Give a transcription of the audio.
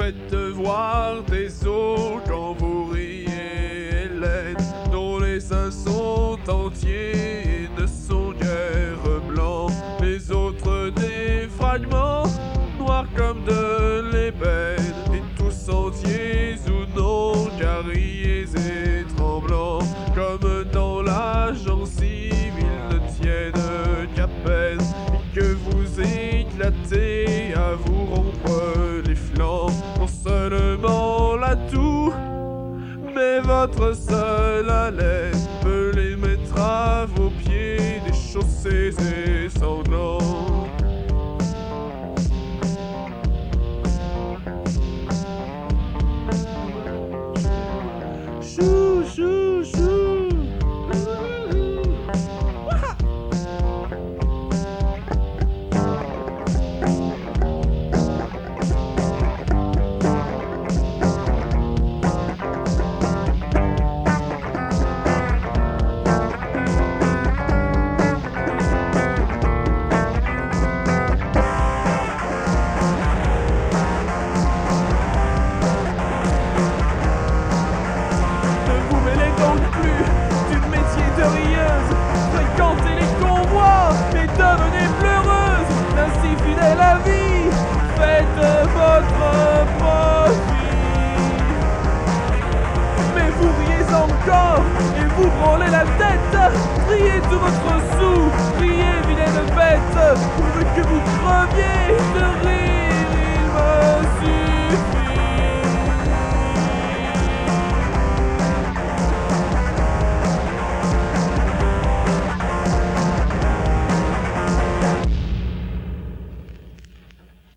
faites voir des os quand vous riez, Hélène, dont les seins sont entiers et ne sont guère blancs. Les autres des fragments noirs comme de l'ébène, et tous entiers ou non, carriés et tremblants, comme dans la gencive, ils ne tiennent qu'à peine, et que vous éclatez à vous rompre les flancs. Non seulement la toux, mais votre seule haleine peut les mettre à vos pieds, déchaussés et sanglants. Chou, chou, chou. Fréquentez les convois, mais devenez pleureuse, ainsi fidèle à vie, faites votre profit. Mais vous riez encore, et vous branlez la tête, riez tout votre sou, riez vilaine bête, pourvu que vous creviez,